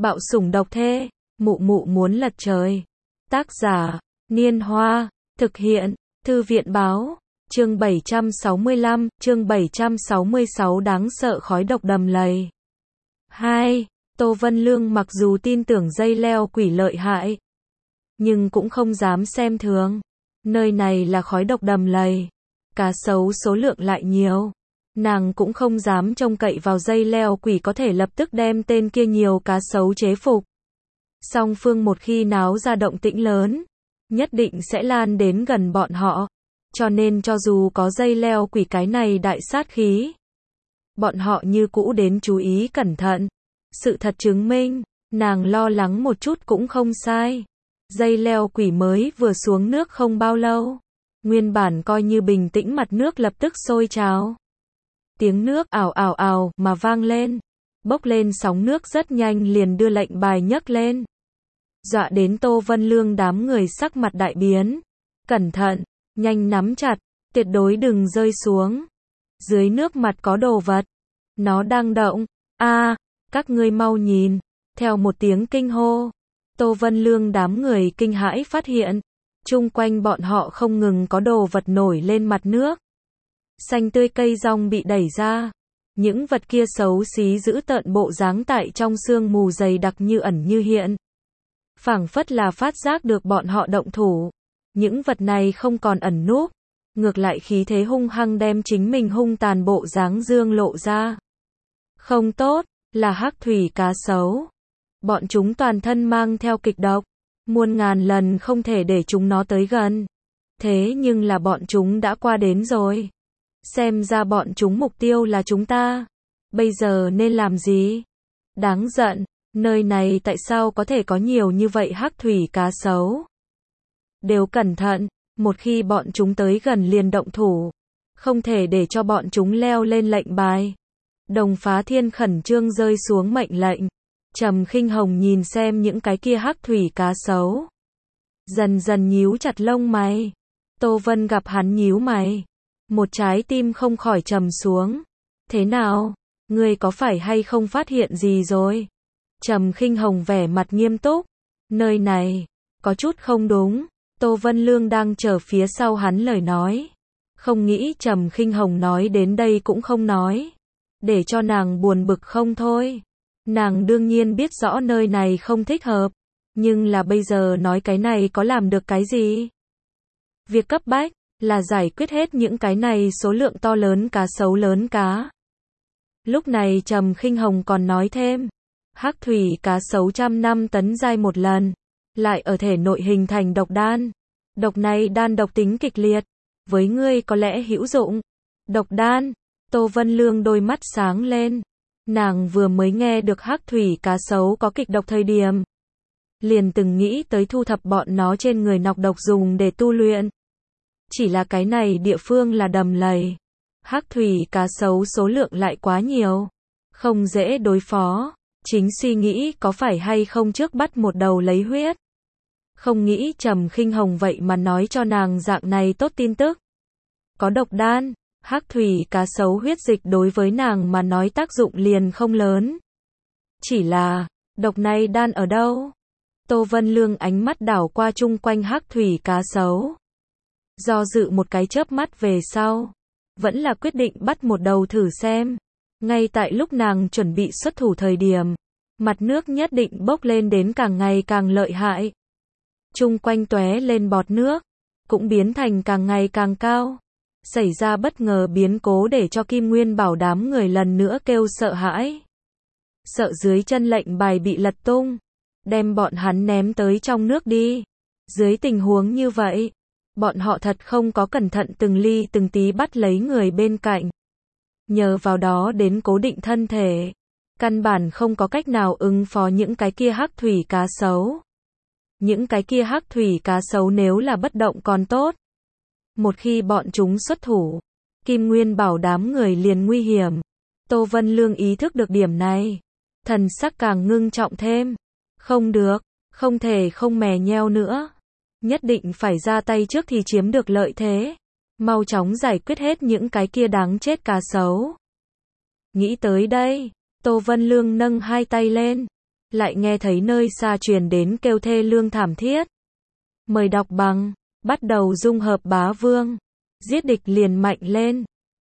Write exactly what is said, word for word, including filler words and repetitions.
Bạo sủng độc thê, mụ mụ muốn lật trời. Tác giả, Niên Hoa, thực hiện, Thư viện báo, chương bảy trăm sáu mươi lăm, chương bảy trăm sáu mươi sáu đáng sợ khói độc đầm lầy. hai. Tô Vân Lương mặc dù tin tưởng dây leo quỷ lợi hại, nhưng cũng không dám xem thường. Nơi này là khói độc đầm lầy, cá sấu số lượng lại nhiều. Nàng cũng không dám trông cậy vào dây leo quỷ có thể lập tức đem tên kia nhiều cá sấu chế phục. Song phương một khi náo ra động tĩnh lớn, nhất định sẽ lan đến gần bọn họ. Cho nên cho dù có dây leo quỷ cái này đại sát khí, bọn họ như cũ đến chú ý cẩn thận. Sự thật chứng minh, nàng lo lắng một chút cũng không sai. Dây leo quỷ mới vừa xuống nước không bao lâu, nguyên bản coi như bình tĩnh mặt nước lập tức sôi trào. Tiếng nước ào ào ào mà vang lên, bốc lên sóng nước rất nhanh liền đưa lệnh bài nhấc lên. Dọa đến Tô Vân Lương đám người sắc mặt đại biến. Cẩn thận, nhanh nắm chặt, tuyệt đối đừng rơi xuống. Dưới nước mặt có đồ vật, nó đang động. A, à, các ngươi mau nhìn. Theo một tiếng kinh hô, Tô Vân Lương đám người kinh hãi phát hiện, chung quanh bọn họ không ngừng có đồ vật nổi lên mặt nước. Xanh tươi cây rong bị đẩy ra, những vật kia xấu xí giữ tợn bộ dáng tại trong sương mù dày đặc như ẩn như hiện. Phảng phất là phát giác được bọn họ động thủ, những vật này không còn ẩn núp, ngược lại khí thế hung hăng đem chính mình hung tàn bộ dáng dương lộ ra. Không tốt, là hắc thủy cá sấu. Bọn chúng toàn thân mang theo kịch độc, muôn ngàn lần không thể để chúng nó tới gần. Thế nhưng là bọn chúng đã qua đến rồi. Xem ra bọn chúng mục tiêu là chúng ta. Bây giờ nên làm gì? Đáng giận, nơi này tại sao có thể có nhiều như vậy hắc thủy cá sấu? Đều cẩn thận, một khi bọn chúng tới gần liền động thủ. Không thể để cho bọn chúng leo lên lệnh bài. Đồng Phá Thiên khẩn trương rơi xuống mệnh lệnh. Trầm Khinh Hồng nhìn xem những cái kia hắc thủy cá sấu, dần dần nhíu chặt lông mày. Tô Vân gặp hắn nhíu mày, một trái tim không khỏi trầm xuống. Thế nào? Ngươi có phải hay không phát hiện gì rồi? Trầm Khinh Hồng vẻ mặt nghiêm túc. Nơi này, có chút không đúng. Tô Vân Lương đang chờ phía sau hắn lời nói. Không nghĩ Trầm Khinh Hồng nói đến đây cũng không nói. Để cho nàng buồn bực không thôi. Nàng đương nhiên biết rõ nơi này không thích hợp. Nhưng là bây giờ nói cái này có làm được cái gì? Việc cấp bách là giải quyết hết những cái này số lượng to lớn cá sấu lớn cá. Lúc này Trầm Khinh Hồng còn nói thêm, hắc thủy cá sấu trăm năm tấn giai một lần, lại ở thể nội hình thành độc đan. Độc này đan độc tính kịch liệt, với ngươi có lẽ hữu dụng. Độc đan? Tô Vân Lương đôi mắt sáng lên. Nàng vừa mới nghe được hắc thủy cá sấu có kịch độc thời điểm, liền từng nghĩ tới thu thập bọn nó trên người nọc độc dùng để tu luyện. Chỉ là cái này địa phương là đầm lầy, hắc thủy cá sấu số lượng lại quá nhiều, không dễ đối phó. Chính suy nghĩ có phải hay không trước bắt một đầu lấy huyết. Không nghĩ Trầm Khinh Hồng vậy mà nói cho nàng dạng này tốt tin tức. Có độc đan, hắc thủy cá sấu huyết dịch đối với nàng mà nói tác dụng liền không lớn. Chỉ là, độc này đan ở đâu? Tô Vân Lương ánh mắt đảo qua chung quanh hắc thủy cá sấu. Do dự một cái chớp mắt về sau, vẫn là quyết định bắt một đầu thử xem. Ngay tại lúc nàng chuẩn bị xuất thủ thời điểm, mặt nước nhất định bốc lên đến càng ngày càng lợi hại. Chung quanh tóe lên bọt nước, cũng biến thành càng ngày càng cao. Xảy ra bất ngờ biến cố để cho Kim Nguyên Bảo đám người lần nữa kêu sợ hãi. Sợ dưới chân lệnh bài bị lật tung, đem bọn hắn ném tới trong nước đi. Dưới tình huống như vậy, bọn họ thật không có cẩn thận từng ly từng tí bắt lấy người bên cạnh. Nhờ vào đó đến cố định thân thể, căn bản không có cách nào ứng phó những cái kia hắc thủy cá sấu. Những cái kia hắc thủy cá sấu nếu là bất động còn tốt. Một khi bọn chúng xuất thủ, Kim Nguyên Bảo đám người liền nguy hiểm. Tô Vân Lương ý thức được điểm này, thần sắc càng ngưng trọng thêm. Không được, không thể không mè nheo nữa. Nhất định phải ra tay trước thì chiếm được lợi thế. Mau chóng giải quyết hết những cái kia đáng chết cá sấu. Nghĩ tới đây, Tô Vân Lương nâng hai tay lên, lại nghe thấy nơi xa truyền đến kêu thê lương thảm thiết. Mời đọc bằng, bắt đầu dung hợp bá vương. Giết địch liền mạnh lên.